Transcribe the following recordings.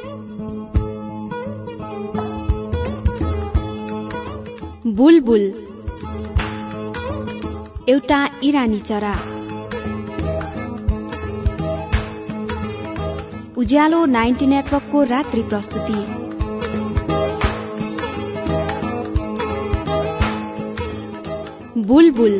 बुलबुल एउटा इरानी चरा। उज्यालो 90 नेटवर्कको रात्रि प्रस्तुति। बुलबुल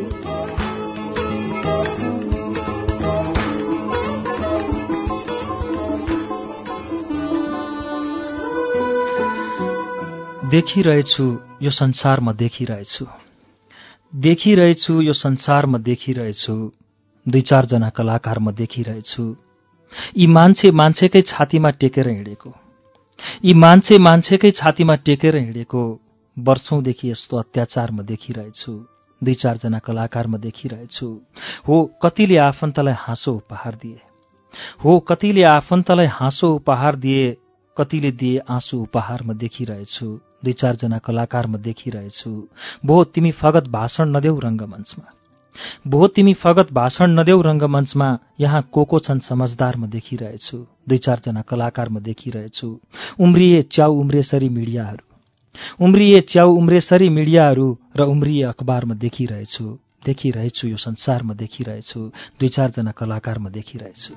देखिरहेछु यो संसार म देखिरहेछु, देखिरहेछु यो संसार म देखिरहेछु, दुई चार जना कलाकार म देखिरहेछु। यी मान्छे मान्छेकै छातीमा टेकेर हिँडेको, यी मान्छे मान्छेकै छातीमा टेकेर हिँडेको, वर्षौंदेखि यस्तो अत्याचार म देखिरहेछु, दुई चार जना कलाकार म देखिरहेछु। हो कतिले आफन्तलाई हाँसो उपहार दिए, हो कतिले आफन्तलाई हाँसो उपहार दिए, कतिले दिए आँसु उपहार म देखिरहेछु, दुई चार जना कलाकार म देखिरहेछु। भो तिमी फगत भाषण नदेऊ रंगमञ्चमा, भो तिमी फगत भाषण नदेऊ रंगमञ्चमा, यहाँ को छन् समझदार म देखिरहेछु, दुई चार जना कलाकार म देखिरहेछु। उम्रिए च्याउ उम्रेसरी मिडियाहरू, उम्रिए च्याउ उम्रेसरी मिडियाहरू र उम्रिए अखबार म देखिरहेछु, देखिरहेछु यो संसार म देखिरहेछु, दुई चार जना कलाकार म देखिरहेछु।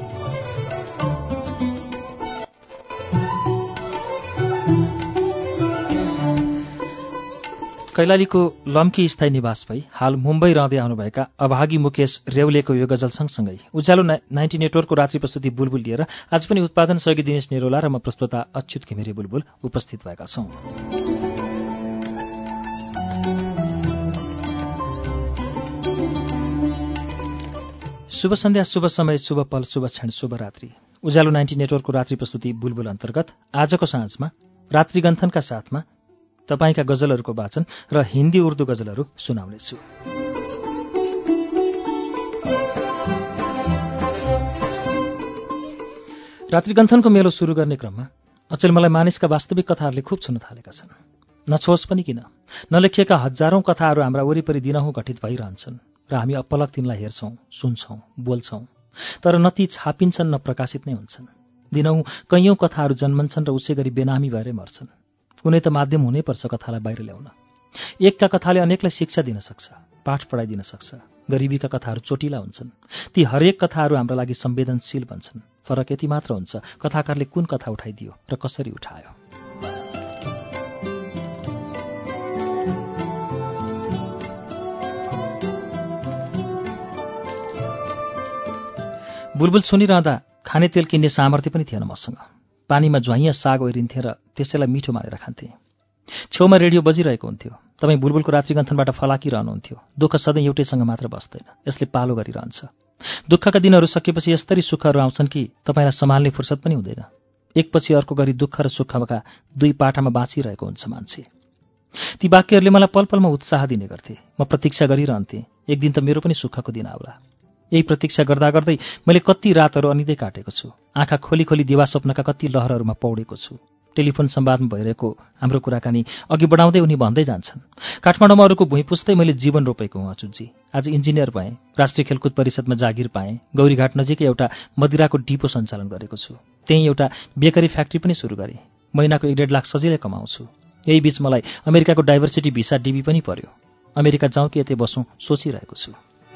कैलालीको लम्की स्थायी निवास भई हाल मुम्बई रहँदै आउनुभएका अभागी मुकेश रेउलेको यो गजल सँगसँगै उज्यालो 90 नेटवर्कको रात्रि प्रस्तुति बुलबुल लिएर आज पनि उत्पादन सहयोगी दिनेश नेरोला र म प्रस्तोता अच्युत घिमिरे बुलबुल उपस्थित भएका छौं। शुभ सन्ध्या, शुभ समय, शुभ पल, शुभ क्षण, शुभ रात्रि। उज्यालो 90 नेटवर्कको रात्रि प्रस्तुति बुलबुल अन्तर्गत आजको साँझमा रात्रिगन्थनका साथमा तपाईका गजलहरूको वाचन र हिन्दी उर्दू गजलहरू सुनाउनेछु। रात्रिगन्थनको मेलो सुरु गर्ने क्रममा अचेल मलाई मानिसका वास्तविक कथाहरूले खुब छुन थालेका छन्। नछोस् पनि किन, नलेखिएका हजारौं कथाहरू हाम्रा वरिपरि दिनहुँ घटित भइरहन्छन् र हामी अपलक तिनलाई हेर्छौं, सुन्छौं, बोल्छौं, तर न ती छापिन्छन् न प्रकाशित नै हुन्छन्। दिनहुँ कैयौं कथाहरू जन्मन्छन् र उसै गरी बेनामी भएरै मर्छन्। कुनै त माध्यम हुनैपर्छ कथालाई बाहिर ल्याउन। एकका कथाले अनेकलाई शिक्षा दिन सक्छ, पाठ पढाइदिन सक्छ। गरिबीका कथाहरू चोटिला हुन्छन्। ती हरेक कथाहरू हाम्रा लागि संवेदनशील बन्छन्। फरक यति मात्र हुन्छ कथाकारले कुन कथा उठाइदियो र कसरी उठायो। बुलबुल सुनिरहँदा खाने तेल किन्ने सामर्थ्य पनि थिएन मसँग। पानीमा ज्वाइँ साग ओइरिन्थे र त्यसैलाई मिठो मानेर खान्थे। छेउमा रेडियो बजिरहेको हुन्थ्यो। तपाईँ बुलबुलको रात्रिगन्थनबाट फलाकिरहनुहुन्थ्यो। दुःख सधैँ एउटैसँग मात्र बस्दैन, यसले पालो गरिरहन्छ। दुःखका दिनहरू सकेपछि यस्तरी सुखहरू आउँछन् कि तपाईँलाई सम्हाल्ने फुर्सद पनि हुँदैन। एकपछि अर्को गरी दुःख र सुखका दुई पाटामा बाँचिरहेको हुन्छ मान्छे। ती वाक्यहरूले मलाई पलपलमा उत्साह दिने गर्थे। म प्रतीक्षा गरिरहन्थेँ, एक दिन त मेरो पनि सुखको दिन आउला। यही प्रतीक्षा गर्दा गर्दै मैले कति रातहरू अनिदै काटेको छु। आँखा खोली खोली दिवा स्वप्नका कति लहरहरूमा पौडेको छु। टेलिफोन संवादमा भइरहेको हाम्रो कुराकानी अघि बढाउँदै उनी भन्दै जान्छन्, काठमाडौँमा अरूको भुइँ पुस्दै मैले जीवन रोपेको हुँ अच्युतजी। आज इन्जिनियर भएँ, राष्ट्रिय खेलकुद परिषदमा जागिर पाएँ, गौरीघाट नजिकै एउटा मदिराको डिपो सञ्चालन गरेको छु। त्यही एउटा बेकरी फ्याक्ट्री पनि सुरु गरेँ। महिनाको 1.5 लाख सजिलै कमाउँछु। यही बीच मलाई अमेरिकाको डाइभर्सिटी भिसा डिबी पनि पर्यो। अमेरिका जाउँ कि यतै बसौँ सोचिरहेको छु।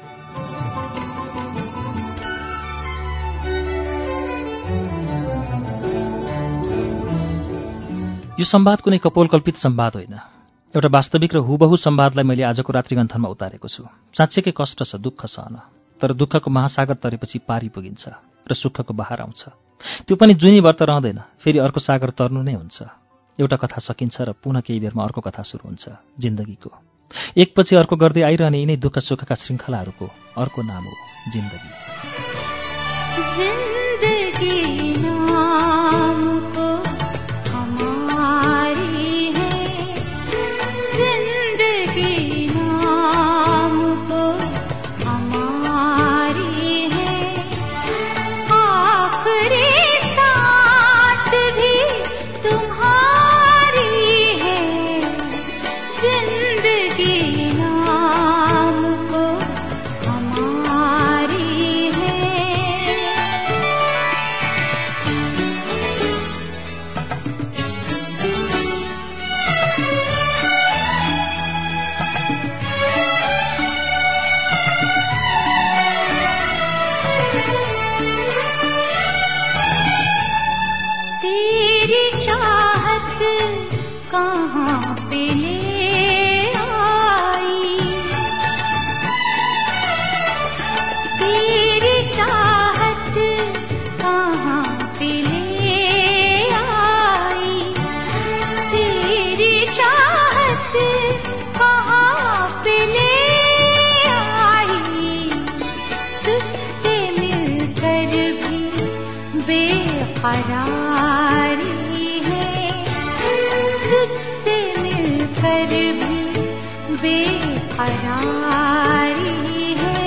यो संवाद कुनै कपोलकल्पित संवाद होइन, एउटा वास्तविक र हुबहु संवादलाई मैले आजको रात्रिगन्थनमा उतारेको छु। साँच्चैकै कष्ट छ दुःख सहन, तर दुःखको महासागर तरेपछि पारी पुगिन्छ र सुखको बहार आउँछ। त्यो पनि जुनीभर त रहँदैन, फेरि अर्को सागर तर्नु नै हुन्छ। एउटा कथा सकिन्छ र पुनः केही बेरमा अर्को कथा सुरु हुन्छ। जिन्दगीको एकपछि अर्को गर्दै आइरहने यिनै दुःख सुखका श्रृङ्खलाहरूको अर्को नाम हो जिन्दगी। बेकरारी है, तुझसे मिलकर भी बेकरारी है।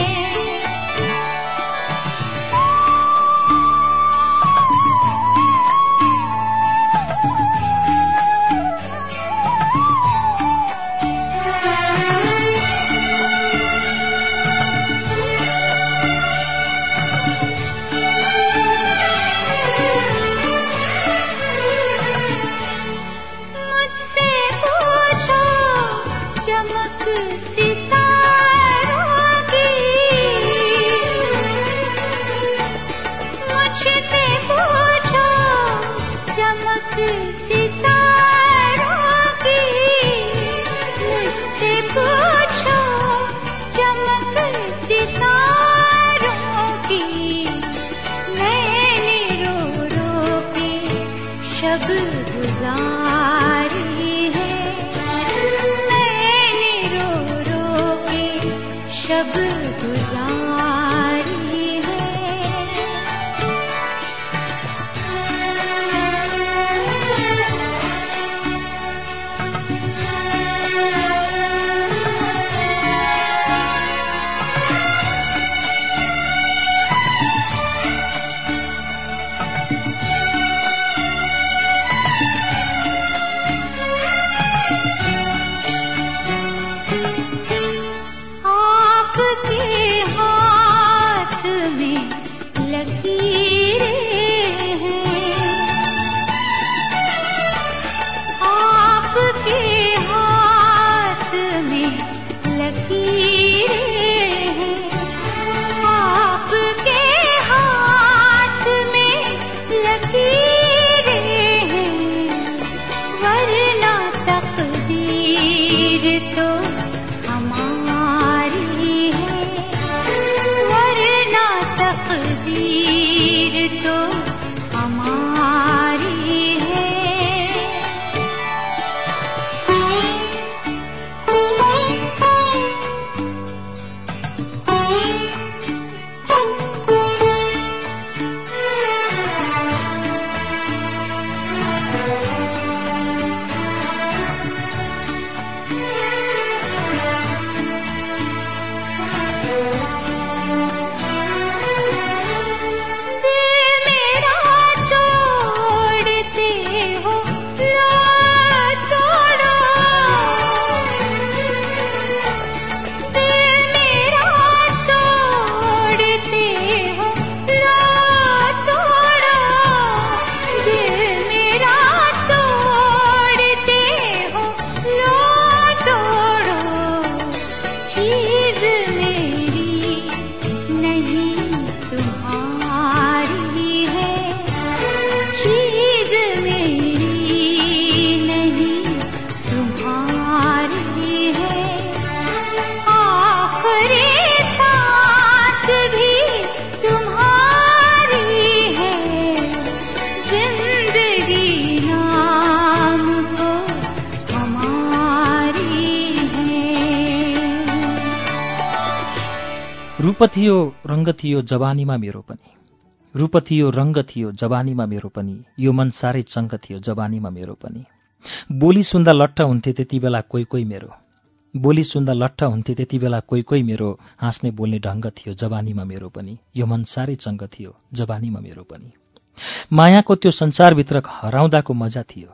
रूप थियो रंग थियो जवानीमा मेरो पनि, रूप थियो रंग थियो जवानीमा मेरो पनि, यो मन साह्रै चङ्ग थियो जवानीमा मेरो पनि। बोली सुन्दा लट्ठ हुन्थे त्यति बेला कोही कोही मेरो, बोली सुन्दा लट्ठ हुन्थे त्यति बेला कोही कोही मेरो, हाँस्ने बोल्ने ढङ्ग थियो जवानीमा मेरो पनि, यो मन साह्रै चङ्ग थियो जवानीमा मेरो पनि। मायाको त्यो संसारभित्र हराउँदाको मजा थियो,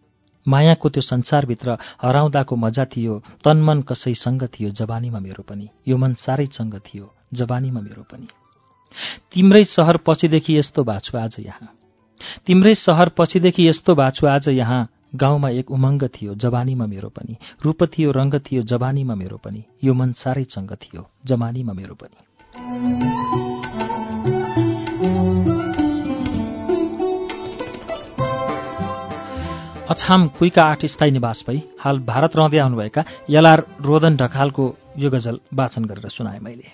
मायाको त्यो संसारभित्र हराउँदाको मजा थियो, तनमन कसैसँग थियो जवानीमा मेरो पनि, यो मन साह्रै चङ्ग थियो जवानीमा मेरो पनि। तिम्रै सहर पछिदेखि यस्तो बाछु आज यहाँ, तिम्रै सहर पछिदेखि यस्तो बाछु आज यहाँ, गाउँमा एक उमङ्ग थियो जवानीमा मेरो पनि, रूप थियो रंग थियो जवानीमा मेरो पनि, यो मन साह्रै चङ्ग थियो जवानीमा मेरो पनि। अछाम कुइका 8 स्थायी निवास भई हाल भारत रहँदै आउनुभएका यलार रोदन ढकालको यो गजल वाचन गरेर सुनाए मैले।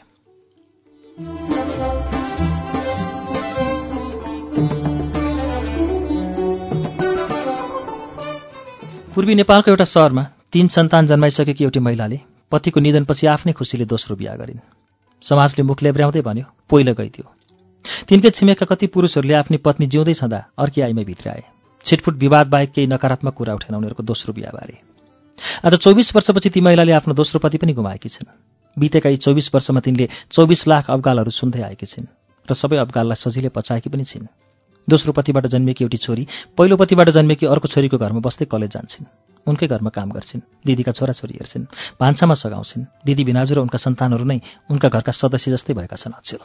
पूर्वी नेपालको एउटा शहरमा 3 सन्तान जन्माइसकेकी एउटी महिलाले पतिको निधनपछि आफ्नै खुसीले दोस्रो बिहा गरिन्। समाजले मुख लेब्र्याउँदै भन्यो, पोइलो गइदियो। तिनकै छिमेकका कति पुरुषहरूले आफ्नी पत्नी जिउँदै छँदा अर्की आइमै भित्राए। छिटफुट विवाद बाहेक केही नकारात्मक कुरा उठेन उनीहरूको दोस्रो बिहाबारे। आज 24 वर्षपछि ती महिलाले आफ्नो दोस्रो पति पनि गुमाएकी छिन्। बितेका यी 24 वर्षमा तिनले 24 लाख अब्गालहरू सुन्दै आएकी छिन् र सबै अब्गाललाई सजिलै पचाएकी पनि छिन्। दोस्रो पतिबाट जन्मेकी एउटी छोरी पहिलो पतिबाट जन्मेकी अर्को छोरीको घरमा बस्दै कलेज जान्छन्। उनकै घरमा काम गर्छिन्, दिदीका छोराछोरी हेर्छिन्, भान्सामा सघाउँछिन्। दिदी भिनाजु र उनका सन्तानहरू नै उनका घरका सदस्य जस्तै भएका छन्। अचेल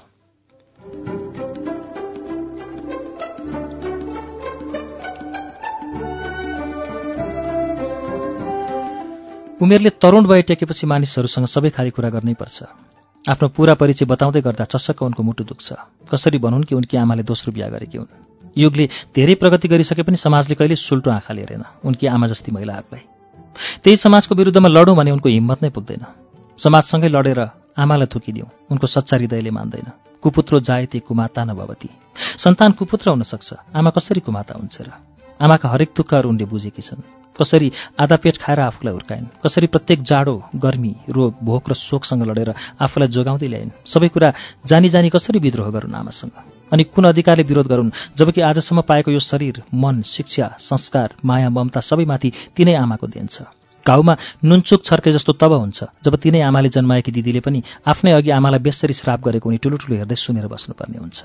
उमेरले तरुण वय टेकेपछि मानिसहरूसँग सबै खाली कुरा गर्नै पर्छ। आफ्नो पूरा परिचय बताउँदै गर्दा चस्सक्क उनको मुटु दुख्छ। कसरी भनुन् कि उनकी आमाले दोस्रो बिहा गरेकी हुन्। युगले धेरै प्रगति गरिसके पनि समाजले कहिले सुल्टो आँखाले हेरेन उनकी आमा जस्ती महिलाहरूलाई। त्यही समाजको विरुद्धमा लडौँ भने उनको हिम्मत नै पुग्दैन। समाजसँगै लडेर आमालाई थुकिदिउँ उनको सच्चा हृदयले मान्दैन। कुपुत्रो जायते कुमाता न भवती। सन्तान कुपुत्र हुन सक्छ, आमा कसरी कुमाता हुन्छ र? आमाका हरेक दुःखहरू उनले बुझेकी छन्। कसरी आधा पेट खाएर आफूलाई हुर्काइन्, कसरी प्रत्येक जाडो गर्मी रोग भोक र शोकसँग लडेर आफूलाई जोगाउँदै ल्याइन्। सबै कुरा जानी जानी कसरी विद्रोह गरून् आमासँग। अनि कुन अधिकारले विरोध गरून् जबकि आजसम्म पाएको यो शरीर मन शिक्षा संस्कार माया ममता सबैमाथि तिनै आमाको देन छ। घाउमा नुनचुक छर्के जस्तो तब हुन्छ जब तिनै आमाले जन्माएकी दिदीले पनि आफ्नै अघि आमालाई बेसरी श्राप गरेको उनी ठुलो ठुलो हेर्दै सुनेर बस्नुपर्ने हुन्छ।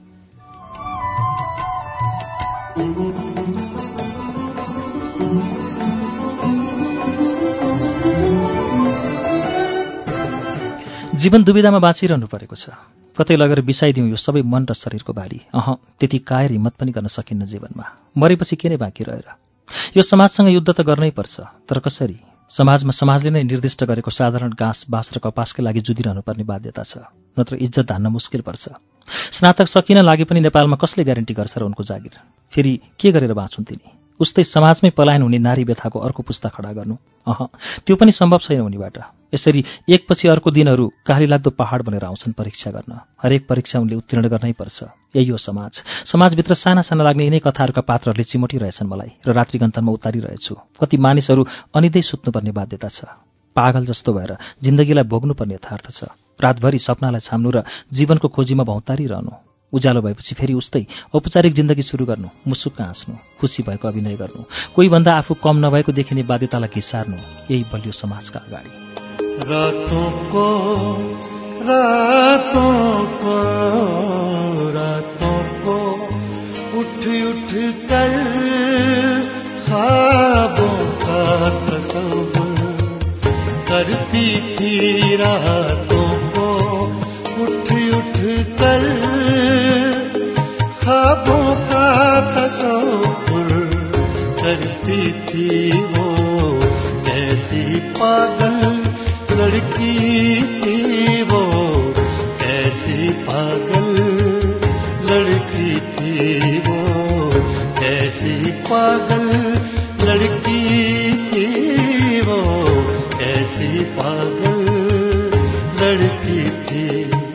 जीवन दुविधामा बाँचिरहनु परेको छ। कतै लगेर बिसाइदिउँ यो सबै मन र शरीरको भारी। त्यति कायर हिम्मत पनि गर्न सकिन्न जीवनमा। मरेपछि के नै बाँकी रहेर? यो समाजसँग युद्ध त गर्नै पर्छ, तर कसरी? समाजमा समाजले नै निर्दिष्ट गरेको साधारण घाँस बाँस र कपासकै लागि जुधिरहनु पर्ने बाध्यता छ, नत्र इज्जत धान्न मुस्किल पर्छ। स्नातक सकिन लागे पनि नेपालमा कसले ग्यारेन्टी गर्छ र उनको जागिर? फेरि के गरेर बाँचुन् तिनी? उस्तै समाजमै पलायन हुने नारी व्यथाको अर्को पुस्ता खडा गर्नु त्यो पनि सम्भव छैन उनीबाट। यसरी एकपछि अर्को दिनहरू काली लाग्दो पहाड बनेर आउँछन् परीक्षा गर्न। हरेक परीक्षा उनले उत्तीर्ण गर्नै पर्छ। यही हो समाज। समाजभित्र साना साना लाग्ने यिनै कथाहरूका पात्रहरूले चिमोटिरहेछन् मलाई र रात्रिगन्थनमा उतारिरहेछु। कति मानिसहरू अनिदै सुत्नुपर्ने बाध्यता छ। पागल जस्तो भएर जिन्दगीलाई भोग्नुपर्ने यथार्थ छ। रातभरि सपनालाई छाम्नु र जीवनको खोजीमा भौतारिरहनु। उज्यालो भएपछि फेरि उस्तै औपचारिक जिन्दगी सुरु गर्नु, मुसुक्क हाँस्नु, खुसी भएको अभिनय गर्नु, कोही भन्दा आफू कम नभएको देखिने बाध्यतालाई घिसार्नु। यही बलियो समाजका अगाडि। रातों को उठ उठ कर ख्वाबों का तसव्वुर करती थी। रातों को उठ उठ कर ख्वाबों का तसव्वुर करती थी। वो कैसी पागल लड़की थी, वो कैसी पागल लड़की थी, वो कैसी पागल लड़की थी, वो कैसी पागल लड़की थी।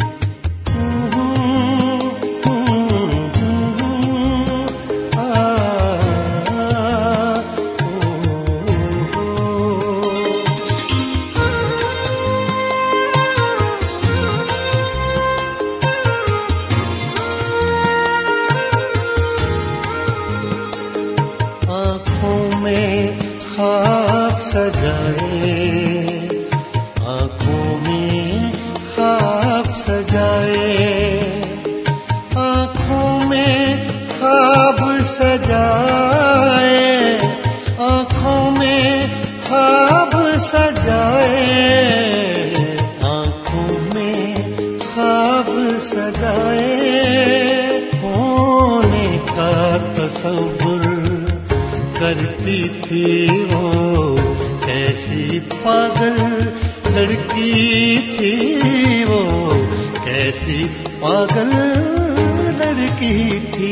करती थी वो कैसी पागल लड़की थी, वो कैसी पागल लड़की थी।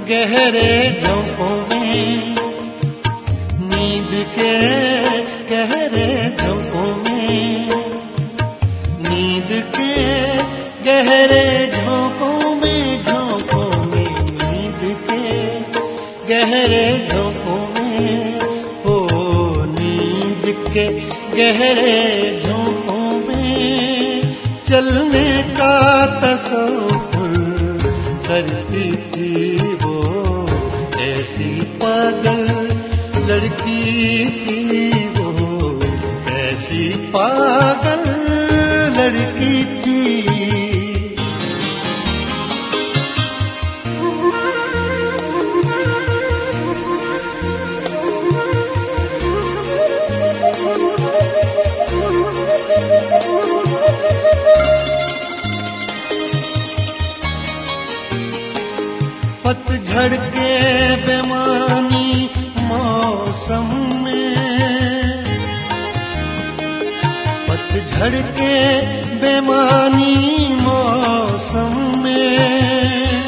गहरे झोंकों में, नींद के गहरे झोंकों में, नींद के गहरे झोंकों में, झोंकों में नींद के गहरे झोंकों में, हो नींद के गहरे झोंकों में चलने का तसव्वुर करती थी वो, ऐसी पागल लड़की थी वो, ऐसी पागल लड़की थी। पतझड़ के बेमानी मौसम में, पतझड़ के बेमानी मौसम में,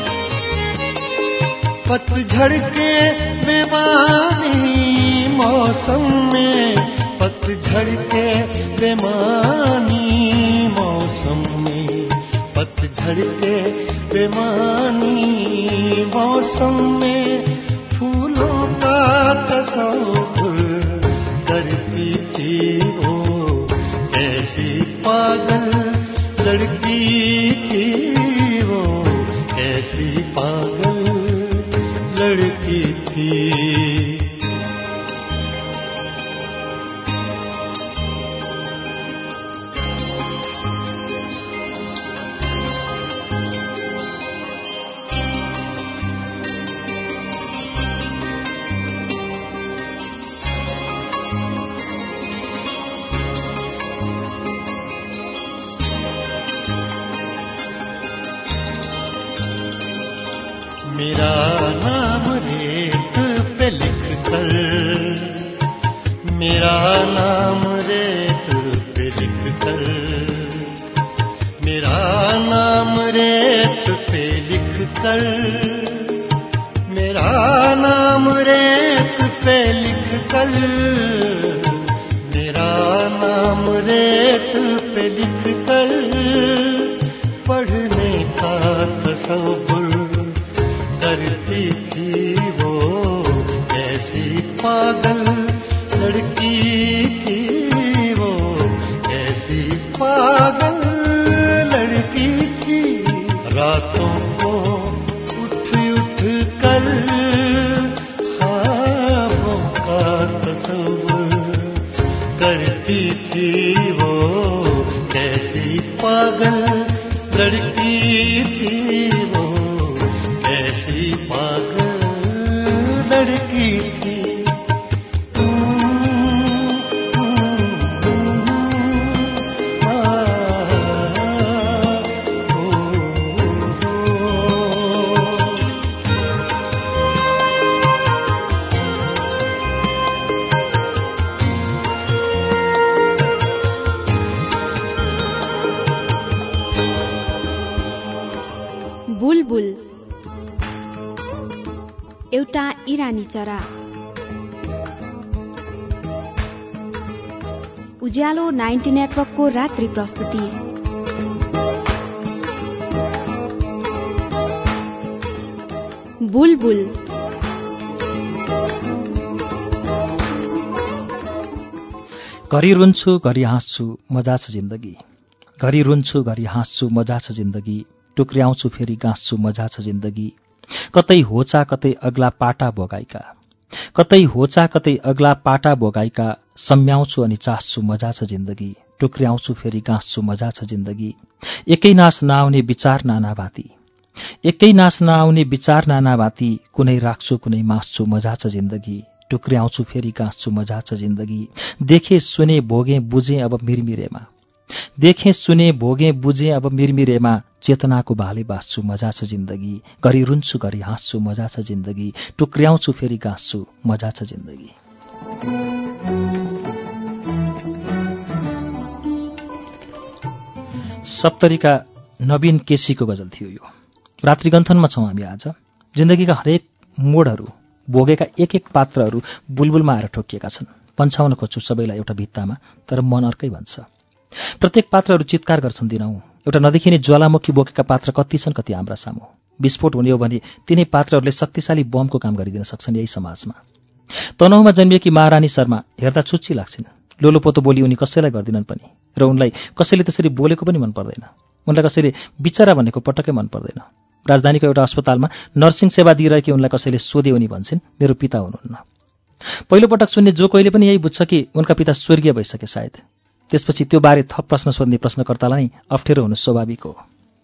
पतझड़ के बेमानी मौसम में, पतझड़ के बेमानी मौसम में, पतझड़ के बेमानी मौसम में फूलों का तसव्वुर करती थी वो, ऐसी पागल लड़की थी वो, ऐसी पागल लड़की थी। मेरा नाम रेत पे लिख कर, मेरा नाम रेत पे लिख कर, मेरा नाम रेत पे लिख कर, मेरा नाम रेत पे लिख कर, मेरा नाम रेत पे लिख कर पढ़ने का तसव्वुर करती थी वो, ऐसी पागल लड़की थी वो, ऐसी पागल लड़की थी। रातों को उठ उठ कर ख्वाबों का तसव्वुर करती थी वो, ऐसी पागल लड़की थी वो, ऐसी पागल लड़की थी। बुलबुल एउटा इरानी चरा। उज्यालो 90 नेटवर्कको रात्रि प्रस्तुति। बुलबुल। घरि रुन्छु घरि हाँस्छु मजा छ जिन्दगी, घरि रुन्छु घरि हाँस्छु मजा छ जिन्दगी, टुक्र्याउँछु फेरि गाँस्छु मजा छ जिन्दगी। कतै होचा कतै अग्ला पाटा बोगाइका, कतै होचा कतै अग्ला पाटा बोगाइका, सम्याउँछु अनि चास्छु मजा छ जिन्दगी, टुक्र्याउँछु फेरि गाँस्छु मजा छ जिन्दगी। एकै नास नआउने विचार नानाभाती, एकै नास नआउने विचार नानाभाती, कुनै राख्छु कुनै मास्छु मजा छ जिन्दगी, टुक्र्याउँछु फेरि गाँस्छु मजा छ जिन्दगी। देखे सुने भोगे बुझे अब मिरमिरेमा, देखें सुने भोगे बुझे अब मिरमिरेमा, चेतनाको भाले बाँच्छु मजा छ जिन्दगी, घरि रुन्छु घरि हाँस्छु मजा छ जिन्दगी, टुक्र्याउँछु फेरि गाँस्छु मजा छ जिन्दगी। 70 का नवीन केसीको गजल थियो यो। रात्रिगन्थनमा छौं हामी आज। जिन्दगीका हरेक मोडहरू भोगेका एक एक पात्रहरू बुलबुलमा आएर ठोकिएका छन्। पन्छाउन खोज्छु सबैलाई एउटा भित्तामा, तर मन अर्कै भन्छ। प्रत्येक पात्रहरू चित्कार गर्छन् दिनौँ। एउटा नदेखिने ज्वालामुखी बोकेका पात्र कति छन् कति हाम्रा सामु। विस्फोट हुने हो भने तिनै पात्रहरूले शक्तिशाली बमको काम गरिदिन सक्छन् यही समाजमा। तनहुँमा जन्मिएकी महारानी शर्मा हेर्दा छुच्ची लाग्छिन्। लोलोपोतो बोली उनी कसैलाई गर्दिनन् पनि, र उनलाई कसैले त्यसरी बोलेको पनि मन पर्दैन। उनलाई कसैले बिचरा भनेको पटक्कै मन पर्दैन। राजधानीको एउटा अस्पतालमा नर्सिङ सेवा दिइरहेकी उनलाई कसैले सोधे उनी भन्छन्, मेरो पिता हुनुहुन्न। पहिलोपटक सुन्ने जो कोहीले पनि यही बुझ्छ कि उनका पिता स्वर्गीय भइसके सायद। त्यसपछि त्यो बारे थप प्रश्न सोध्ने प्रश्नकर्तालाई अप्ठ्यारो हुनु स्वाभाविक हो।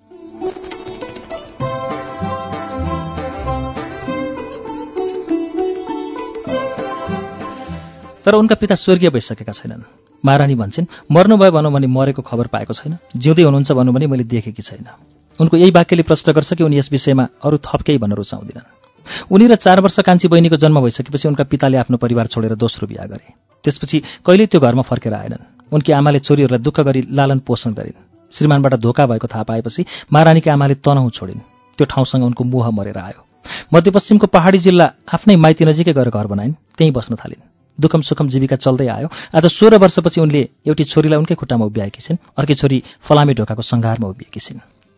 तर उनका पिता स्वर्गीय भइसकेका छैनन्। महारानी भन्छन्, मर्नुभयो भनौँ भने मरेको खबर पाएको छैन, जिउँदै हुनुहुन्छ भनौँ भने मैले देखेकी छैन। उनको यही वाक्यले प्रश्न गर्छ कि उनी यस विषयमा अरू थप केही भन्न रुचाउँदिनन्। उनी र 4 वर्ष कान्छी बहिनीको जन्म भइसकेपछि उनका पिताले आफ्नो परिवार छोडेर दोस्रो बिहा गरे। त्यसपछि कहिल्यै त्यो घरमा फर्केर आएनन्। उनकी आमाले छोरीहरूलाई दुःख गरी लालन पोषण गरिन्। श्रीमानबाट धोका भएको थाहा पाएपछि महारानीकी आमाले तनहुँ छोडिन्। त्यो ठाउँसँग उनको मोह मरेर आयो। मध्यपश्चिमको पहाडी जिल्ला आफ्नै माइती नजिकै गएर घर बनाइन्, त्यहीँ बस्न थालिन्। दुखम सुखम जीविका चल्दै आयो। आज 16 वर्षपछि उनले एउटी छोरीलाई उनकै खुट्टामा उभ्याएकी छिन्, अर्की छोरी फलामे ढोकाको सङ्घारमा उभिएकी छिन्।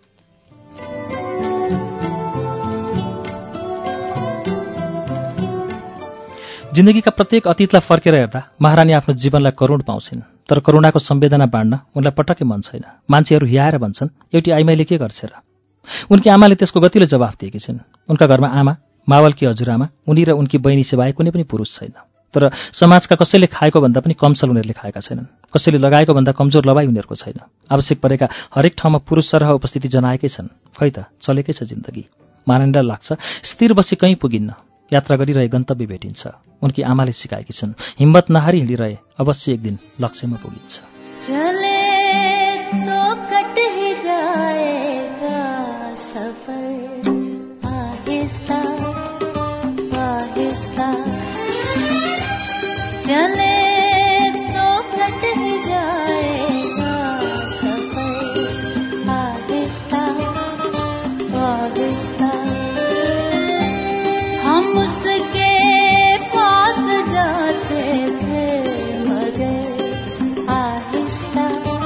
जिन्दगीका प्रत्येक अतीतलाई फर्केर हेर्दा महारानी आफ्नो जीवनलाई करुण पाउँछिन्, तर करुणाको संवेदना बाँड्न उनलाई पटक्कै मन छैन। मान्छेहरू हियाएर भन्छन्, एउटी आइमाईले के गर्छ र? उनकी आमाले त्यसको गतिले जवाफ दिएकी छिन्। उनका घरमा आमा, मावलकी हजुरआमा, उनी र उनकी बहिनी सिवाय कुनै पनि पुरुष छैन। तर समाजका कसैले खाएको भन्दा पनि कम सल उनीहरूले खाएका छैनन्। कसैले लगाएको भन्दा कमजोर लवाई उनीहरूको छैन। आवश्यक परेका हरेक ठाउँमा पुरुष सरह उपस्थिति जनाएकै छन्। खै त चलेकै छ जिन्दगी। महारानीलाई लाग्छ स्थिर बसी कहीँ पुगिन्न, यात्रा गरिरहे गन्तव्य भेटिन्छ। उनकी आमाले सिकाएकी छन्, हिम्मत नहारी हिँडिरहे अवश्य एक दिन लक्ष्यमा पुगिन्छ। चले तो कट ही जाएगा सफर, आहिस्ता आहिस्ता चले तो कट ही जाएगा सफर, आहिस्ता आहिस्ता हम उसके पास जाते थे मगर आहिस्ता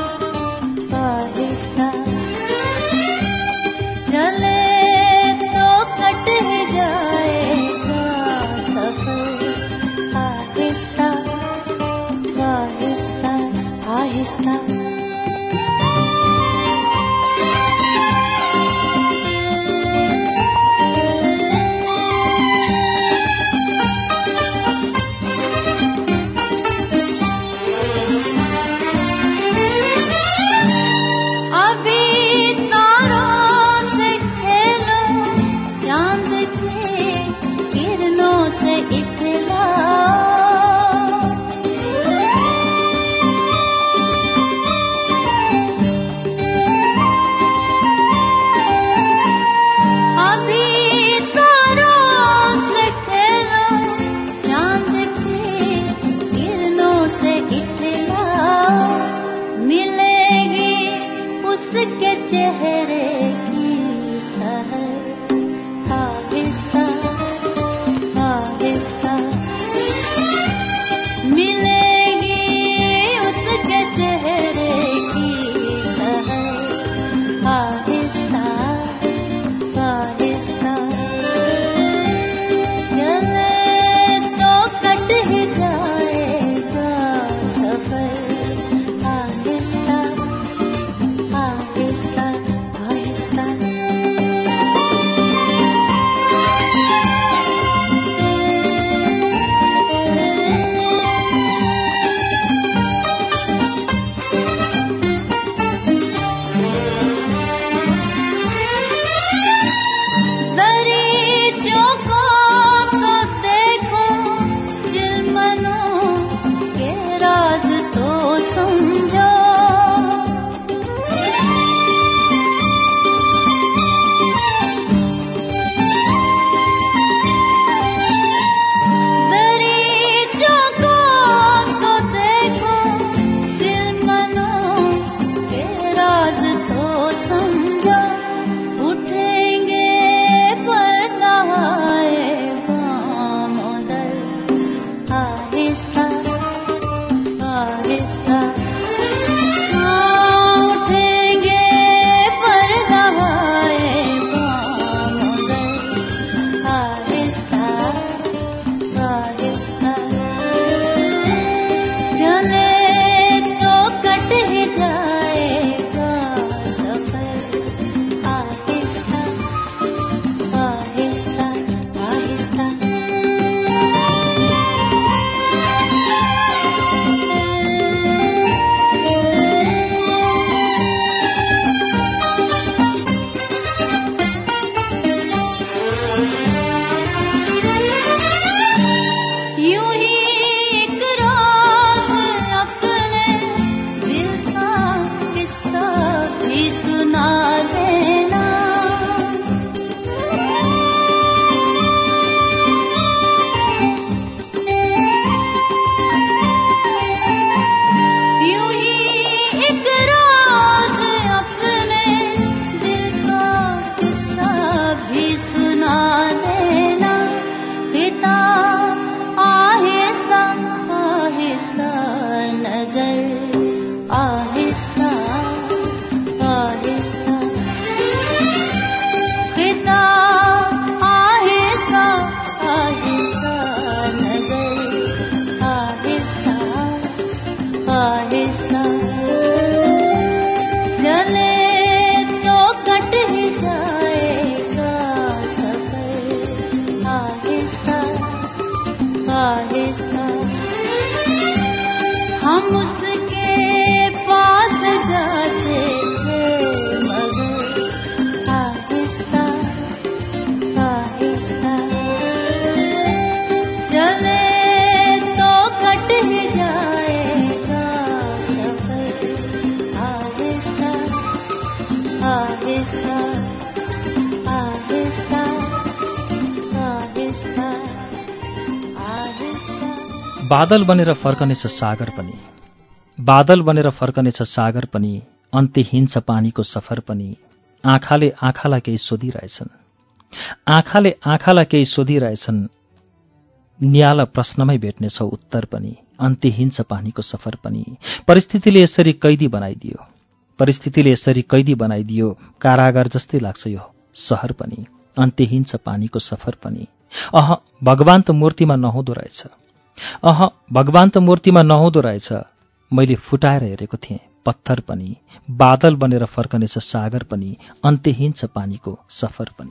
बादल बनेर फर्कनेछ सागर पनि, बादल बनेर फर्कनेछ सागर पनि, अन्त्यहीन छ पानीको सफर पनि। आँखाले आँखालाई केही सोधिरहेछन्, आँखाले आँखालाई केही सोधिरहेछन्, नियाला प्रश्नमै भेट्नेछौ उत्तर पनि। अन्त्यहीन छ पानीको सफर पनि। परिस्थितिले यसरी कैदी बनाइदियो, परिस्थितिले यसरी कैदी बनाइदियो, कारागार जस्तै लाग्छ यो सहर पनि। अन्त्यहीन छ पानीको सफर पनि। अह भगवान त मूर्तिमा नहुँदो रहेछ, अह भगवान त मूर्तिमा नहुँदो रहेछ। मैले फुटाएर हेरेको थिएँ पत्थर पनि। बादल बनेर फर्कनेछ सागर पनि, अन्त्यहीन छ पानीको सफर पनि।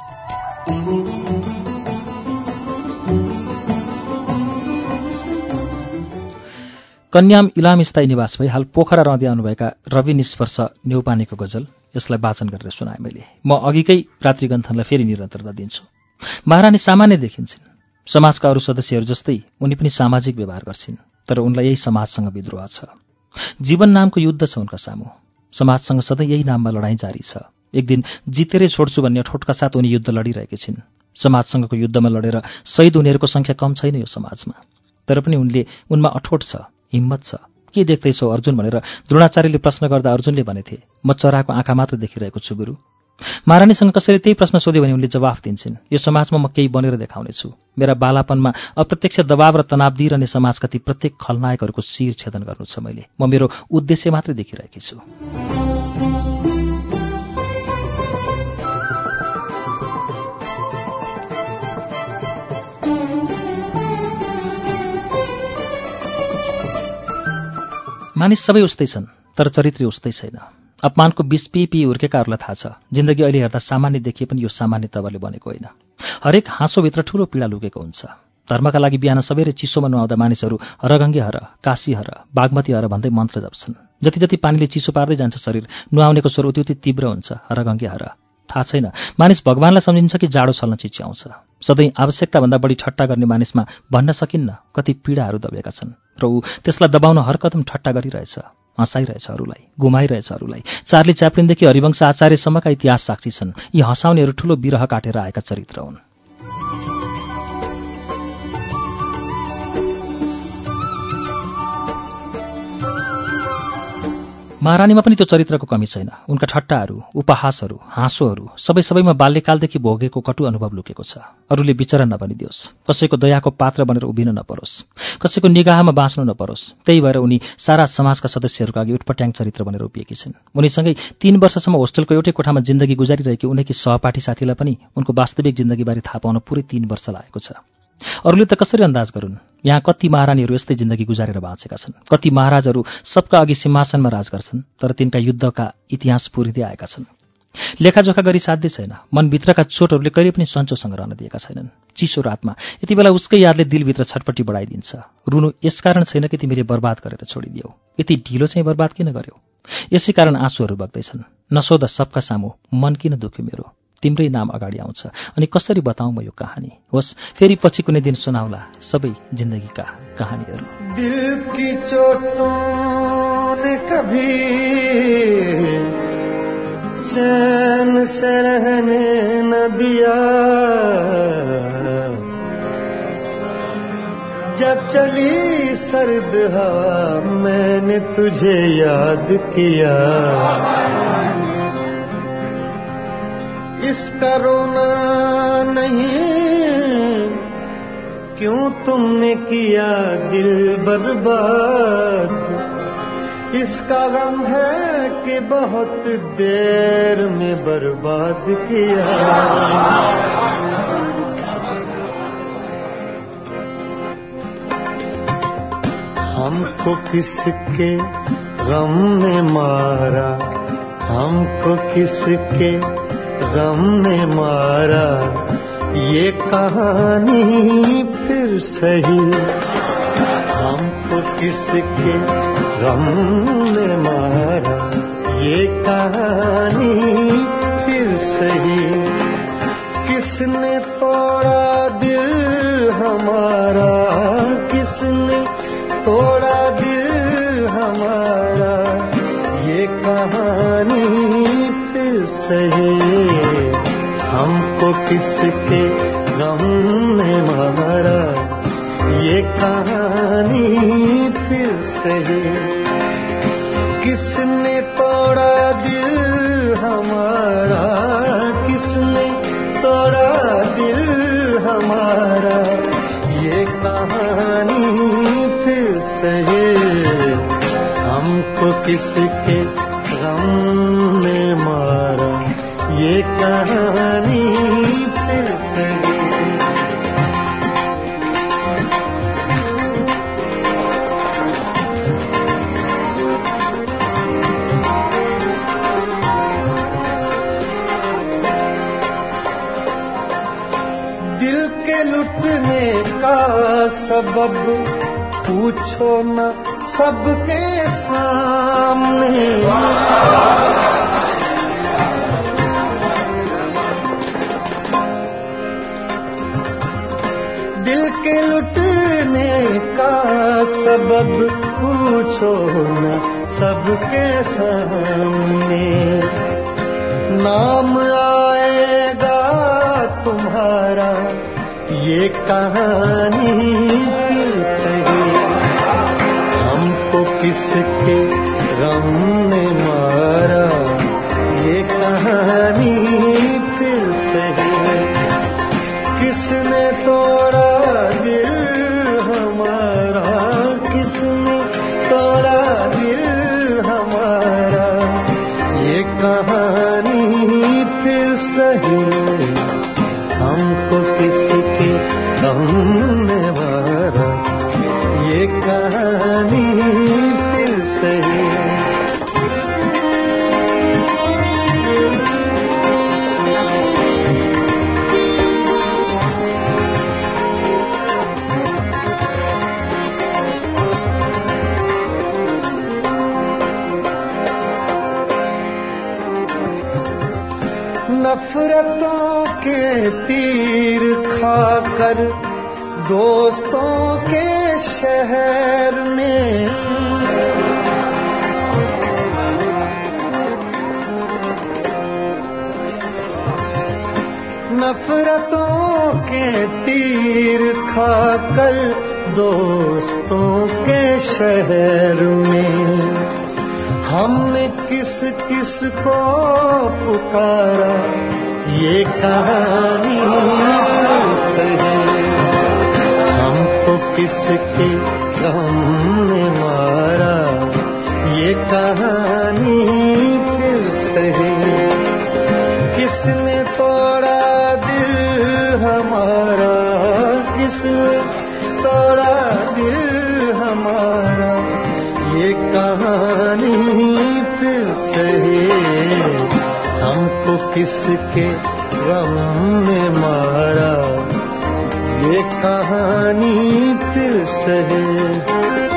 कन्याम इलाम स्थायी निवास भई हाल पोखरा रहँदै आउनुभएका रवि निष्वर्ष न्यौपानेको गजल, यसलाई वाचन गरेर सुनाएँ मैले। म अघिकै रात्रिगन्थनलाई फेरि निरन्तरता दिन्छु। महारानी सामान्य देखिन्छन्, समाजका अरू सदस्यहरू जस्तै उनी पनि सामाजिक व्यवहार गर्छिन्, तर उनलाई यही समाजसँग विद्रोह छ। जीवन नामको युद्ध छ उनका सामु, समाजसँग सधैँ यही नाममा लडाईँ जारी छ। एक दिन जितेरै छोड्छु भन्ने ठोटका साथ उनी युद्ध लडिरहेकी छिन्। समाजसँगको युद्धमा लडेर शहीद हुनेहरूको संख्या कम छैन यो समाजमा, तर पनि उनमा अठोट छ, हिम्मत छ। के देख्दैछौ अर्जुन भनेर द्रोणाचार्यले प्रश्न गर्दा अर्जुनले भनेथे, म चराको आँखा मात्र देखिरहेको छु गुरु। महारानीसँग कसैले त्यही प्रश्न सोध्यो भने उनले जवाफ दिन्छन्, यो समाजमा म केही बनेर देखाउनेछु। मेरा बालापनमा अप्रत्यक्ष दबाव र तनाव दिइरहने समाजका ती प्रत्येक खलनायकहरूको शिर छेदन गर्नु छ मैले। म मेरो उद्देश्य मात्रै देखिरहेकी छु। मानिस सबै उस्तै छन्, तर चरित्र उस्तै छैन। अपमानको विष पिई हुर्केकाहरूलाई थाहा छ, जिन्दगी अहिले हेर्दा सामान्य देखिए पनि यो सामान्य तवरले बनेको होइन। हरेक हाँसोभित्र ठूलो पीडा लुकेको हुन्छ। धर्मका लागि बिहान सबैले चिसोमा नुहाउँदा मानिसहरू हरगङ्गे हर, काशी हर, बागमती हर भन्दै मन्त्र जप्छन्। जति जति पानीले चिसो पार्दै जान्छ शरीर, नुहाउनेको स्वर उति उति तीव्र हुन्छ, हरगङ्गे हर। थाहा छैन मानिस भगवानलाई सम्झिन्छ कि जाडो छल्न चिच्याउँछ। सधैँ आवश्यकताभन्दा बढी ठट्टा गर्ने मानिसमा भन्न सकिन्न कति पीडाहरू दबेका छन्, र ऊ त्यसलाई दबाउन हर कदम ठट्टा गरिरहेछ, हँसाइरहेछ अरूलाई, गुमाइरहेछ अरूलाई। चार्ली च्याप्लिनदेखि हरिवंश आचार्यसम्मका इतिहास साक्षी छन्, यी हँसाउनेहरू ठूलो विरह काटेर आएका चरित्र हुन्। महारानीमा पनि त्यो चरित्रको कमी छैन। उनका ठट्टाहरू, उपहासहरू, हाँसोहरू सबैमा बाल्यकालदेखि भोगेको कटु अनुभव लुकेको छ। अरूले विचरा नबनिदियोस्, कसैको दयाको पात्र बनेर उभिन नपरोस्, कसैको निगाहमा बाँच्नु नपरोस्। त्यही भएर उनी सारा समाजका सदस्यहरूका अघि उटपट्याङ चरित्र बनेर उभिएकी छिन्। उनीसँगै 3 वर्षसम्म होस्टेलको एउटै कोठामा जिन्दगी गुजारिरहेकी उनकी सहपाठी साथीलाई पनि उनको वास्तविक जिन्दगीबारे थाहा पाउन पुरै 3 वर्ष लागेको छ। अरूले त कसरी अन्दाज गरून्, यहाँ कति महारानीहरू यस्तै जिन्दगी गुजारेर बाँचेका छन्, कति महाराजहरू सबका अघि सिंहासनमा राज गर्छन्, तर तिनका युद्धका इतिहास पुरिँदै आएका छन्। लेखाजोखा गरी साध्य छैन। मनभित्रका चोटहरूले कहिले पनि सन्चोसँग रहन दिएका छैनन्। चिसो रातमा यति बेला उसकै यादले दिलभित्र छटपट्टि बढाइदिन्छ। रुनु यसकारण छैन कि तिमीले बर्बाद गरेर छोडिदियौ, यति ढिलो चाहिँ बर्बाद किन गर्यौ, यसै कारण आँसुहरू बग्दैछन्। नसोध सबका सामु मन किन दुख्यो मेरो, तिम्रै नाम अगाडि आउँछ, अनि कसरी बताउँ म यो कहानी। होस् फेरि पछि कुनै दिन सुनाउला सबै जिन्दगीका कहानीहरू। दिल की चोटों ने कभी चैन से रहने न दिया, जब चली सर्द हवा मैंने तुझे याद किया। इसका रोना नहीं क्यों तुमने किया दिल बर्बाद, इसका गम है कि बहुत देर में बर्बाद किया। हमको किसके गम ने मारा, हमको किसके गम ने मारा, ये कहानी फिर सही। हमको किसके गम ने मारा, ये कहानी फिर सही। किसने तोड़ा दिल हमारा, किसने तोड़ा दिल हमारा, ये कहानी फिर सही। हमको किसके गम ने मारा, ये कहानी फिर सही। किसने तोड़ा दिल हमारा, किसने तोड़ा दिल हमारा, ये कहानी फिर सही। हमको किसके गम ने मारा, ये कहानी फिर सही। दिल के लुटने का सबब पूछो न सबके सामने। दिल के लुटने का सबब पूछो न सबके सामने। नाम आएगा तुम्हारा, ये कहानी फिर सही। हमको किसके गम ने मारा, ये कहानी फिर सही। किसने तोड़ा दिल हमारा, किसने तोड़ा दिल हमारा, ये कहानी फिर सही। हमको किसके गम ने मारा, ये कहानी फिर सही। नफरतों के तीर खाकर दोस्तों के शहर में, नफरतों के तीर खाकर दोस्तों के शहर में। हमने किस किस को पुकारा, ये कहानी फिर सही। हमको किसके गम ने मारा, ये कहानी फिर सही। किसने तोड़ा दिल हमारा, किसने तोड़ा दिल हमारा, ये कहानी फिर सही। हमको किसके गम ने मारा, ये कहानी फिर सही।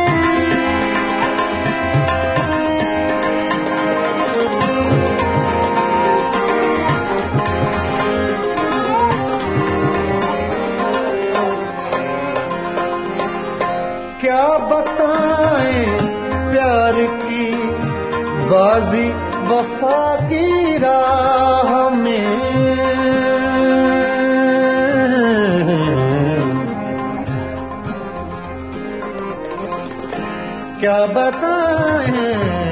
क्या बताएं प्यार की बाजी वफा की राह में। क्या बताएं,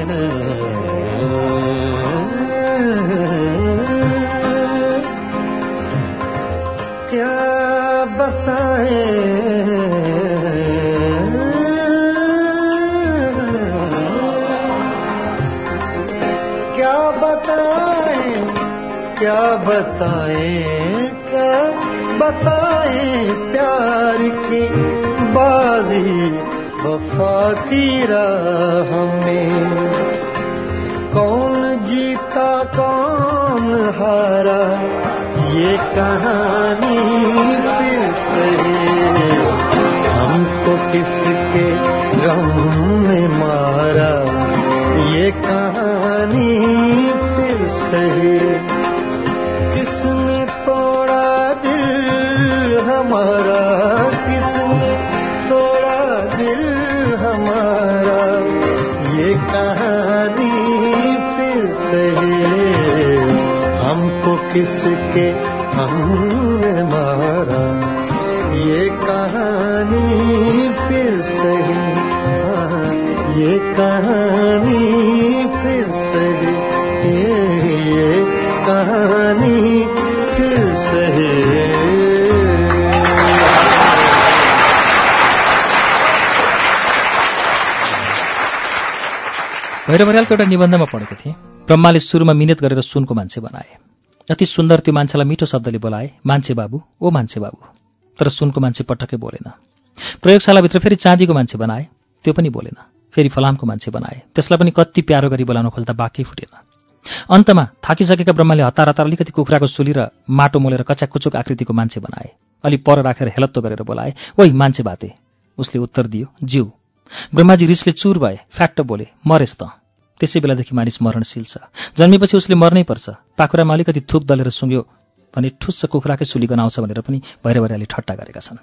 क्या बताएं, क्या बताएं, क्या बताएं प्यार की बाजी वफा की राह में। कौन जीता कौन हारा, ये कहानी फिर सही। हमको किसके गम ने मारा, ये कहानी फिर सही। किसने तोड़ा दिल हमारा, किसने तोड़ा दिल हमारा, ये कहानी फिर सही। हमको किसके हमने मारा, ये कहानी फिर सही, हाँ ये कहानी फिर सही, ये कहानी फिर सही। भैरव बरालको एउटा निबन्धमा पढेको थिएँ, ब्रह्माले सुरुमा मिहिनेत गरेर सुनको मान्छे बनाए। अति सुन्दर त्यो मान्छेलाई मिठो शब्दले बोलाए, मान्छे बाबु, ओ मान्छे बाबु। तर सुनको मान्छे पटक्कै बोलेन। प्रयोगशालाभित्र फेरि चाँदीको मान्छे बनाए, त्यो पनि बोलेन। फेरि फलामको मान्छे बनाए, त्यसलाई पनि कति प्यारो गरी बोलाउन खोज्दा बाक्यै फुटेन। अन्तमा थाकिसकेका ब्रह्माले हतार हतार अलिकति कुखुराको सुली र माटो मोलेर कच्याकुचुक आकृतिको मान्छे बनाए। अलि पर राखेर हेलत्तो गरेर बोलाए, ओइ मान्छे बाते। उसले उत्तर दियो, ज्यू। ब्रह्माजी रिसले चुर भए, फ्याक्ट बोले, मरेस् त। त्यसै बेलादेखि मानिस मरणशील छ, जन्मेपछि उसले मर्नै पर्छ। पाखुरामा अलिकति थुप दलेर सुँग्यो भने ठुस्स कुखुराकै सुली गनाउँछ भनेर पनि भैरव बरालले ठट्टा गरेका छन्।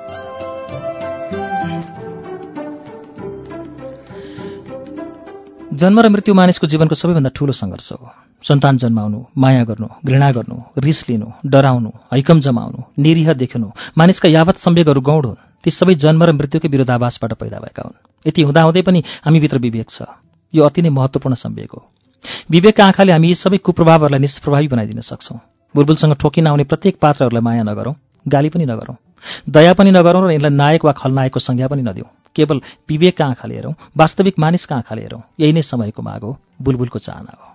जन्म र मृत्यु मानिसको जीवनको सबैभन्दा ठूलो सङ्घर्ष हो। सन्तान जन्माउनु, माया गर्नु, घृणा गर्नु, रिस लिनु, डराउनु, हैकम जमाउनु, निरीह देखिनु, मानिसका यावत संवेगहरू गौण हुन्। ती सबै जन्म र मृत्युकै विरोधाभासबाट पैदा भएका हुन्। यति हुँदाहुँदै पनि हामीभित्र विवेक छ। यो अति नै महत्त्वपूर्ण संवेग हो। विवेकका आँखाले हामी यी सबै कुप्रभावहरूलाई निष्प्रभावी बनाइदिन सक्छौँ। बुलबुलसँग ठोकिन आउने प्रत्येक पात्रहरूलाई माया नगरौँ, गाली पनि नगरौँ, दया पनि नगरौँ र यिनलाई नायक वा खलनायकको संज्ञा पनि नदिउँ। केवल विवेकका आँखाले हेरौँ, वास्तविक मानिसका आँखाले हेरौँ। यही नै समयको माग हो, बुलबुलको चाहना हो।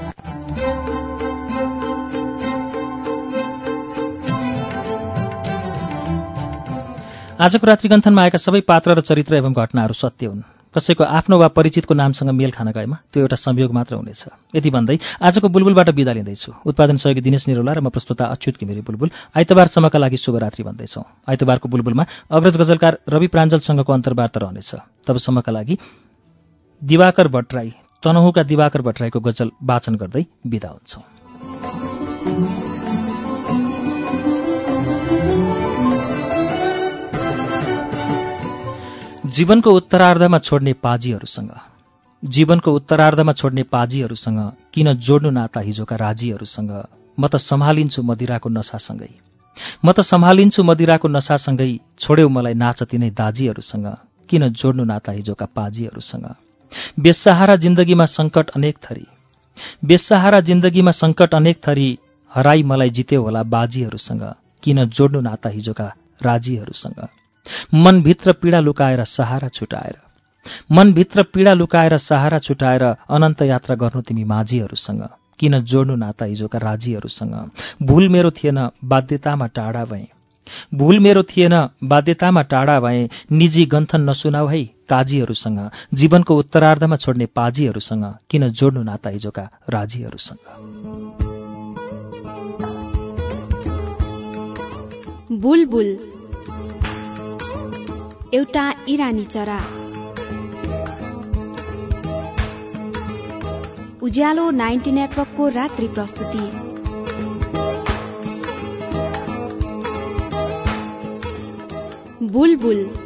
आजको रात्रिगन्थनमा आएका सबै पात्र र चरित्र एवं घटनाहरू सत्य हुन्। कसैको आफ्नो वा परिचितको नामसँग मेल खान गएमा त्यो एउटा संयोग मात्र हुनेछ। यति भन्दै आजको बुलबुलबाट बिदा लिँदैछु। उत्पादन सहयोगी दिनेश निरौला र म प्रस्तुता अच्युत घिमिरे बुलबुल। आइतबारसम्मका लागि शुभरात्रि भन्दैछौँ। आइतबारको बुलबुलमा अग्रज गजलकार रवि प्राञ्जलसँगको अन्तर्वार्ता रहनेछ। तबसम्मका लागि दिवाकर भट्टराई, तनहुँका दिवाकर भट्टराईको गजल वाचन गर्दै बिदा हुन्छौँ। जीवनको उत्तरार्धमा छोड्ने पाजीहरूसँग, जीवनको उत्तरार्धमा छोड्ने पाजीहरूसँग किन जोड्नु नाता हिजोका राजीहरूसँग। म त सम्हालिन्छु मदिराको नशासँगै, म त सम्हालिन्छु मदिराको नशासँगै। छोड्यौ मलाई नाच तिनै दाजीहरूसँग, किन जोड्नु नाता हिजोका पाजीहरूसँग। बेसहारा जिन्दगीमा सङ्कट अनेक थरी, बेसहारा जिन्दगीमा सङ्कट अनेक थरी। हराई मलाई जित्यो होला बाजीहरूसँग, किन जोड्नु नाता हिजोका राजीहरूसँग। मनभित्र पीडा लुकाएर सहारा छुटाएर, मनभित्र पीडा लुकाएर सहारा छुटाएर अनन्त यात्रा गर्नु तिमी माझीहरूसँग, किन जोड्नु नाता हिजोका राजीहरूसँग। भूल मेरो थिएन बाध्यतामा टाढा भएँ, भूल मेरो थिएन बाध्यतामा टाढा भएँ। निजी गन्थन नसुनाऊ है काजीहरूसँग, जीवनको उत्तरार्धमा छोड्ने पाजीहरूसँग, किन जोड्नु नाता हिजोका राजीहरूसँग। बुलबुल एउटा इरानी चरा। उज्यालो 90 नेटवर्कको रात्रि प्रस्तुति। बुलबुल